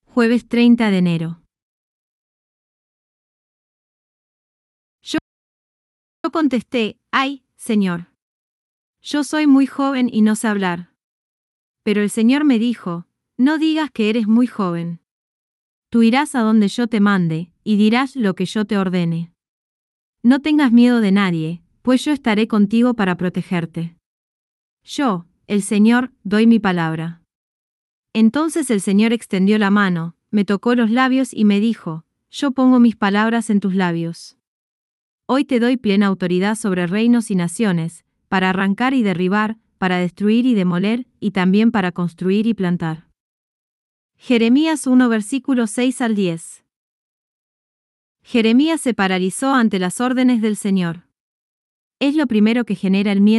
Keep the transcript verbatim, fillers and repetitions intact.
Jueves treinta de enero. Yo yo contesté, ay, Señor. Yo soy muy joven y no sé hablar. Pero el Señor me dijo, no digas que eres muy joven. Tú irás a donde yo te mande, y dirás lo que yo te ordene. No tengas miedo de nadie, pues yo estaré contigo para protegerte. Yo, el Señor, doy mi palabra. Entonces el Señor extendió la mano, me tocó los labios y me dijo, yo pongo mis palabras en tus labios. Hoy te doy plena autoridad sobre reinos y naciones, para arrancar y derribar, para destruir y demoler, y también para construir y plantar. Jeremías uno versículos seis al diez. Jeremías se paralizó ante las órdenes del Señor. Es lo primero que genera el miedo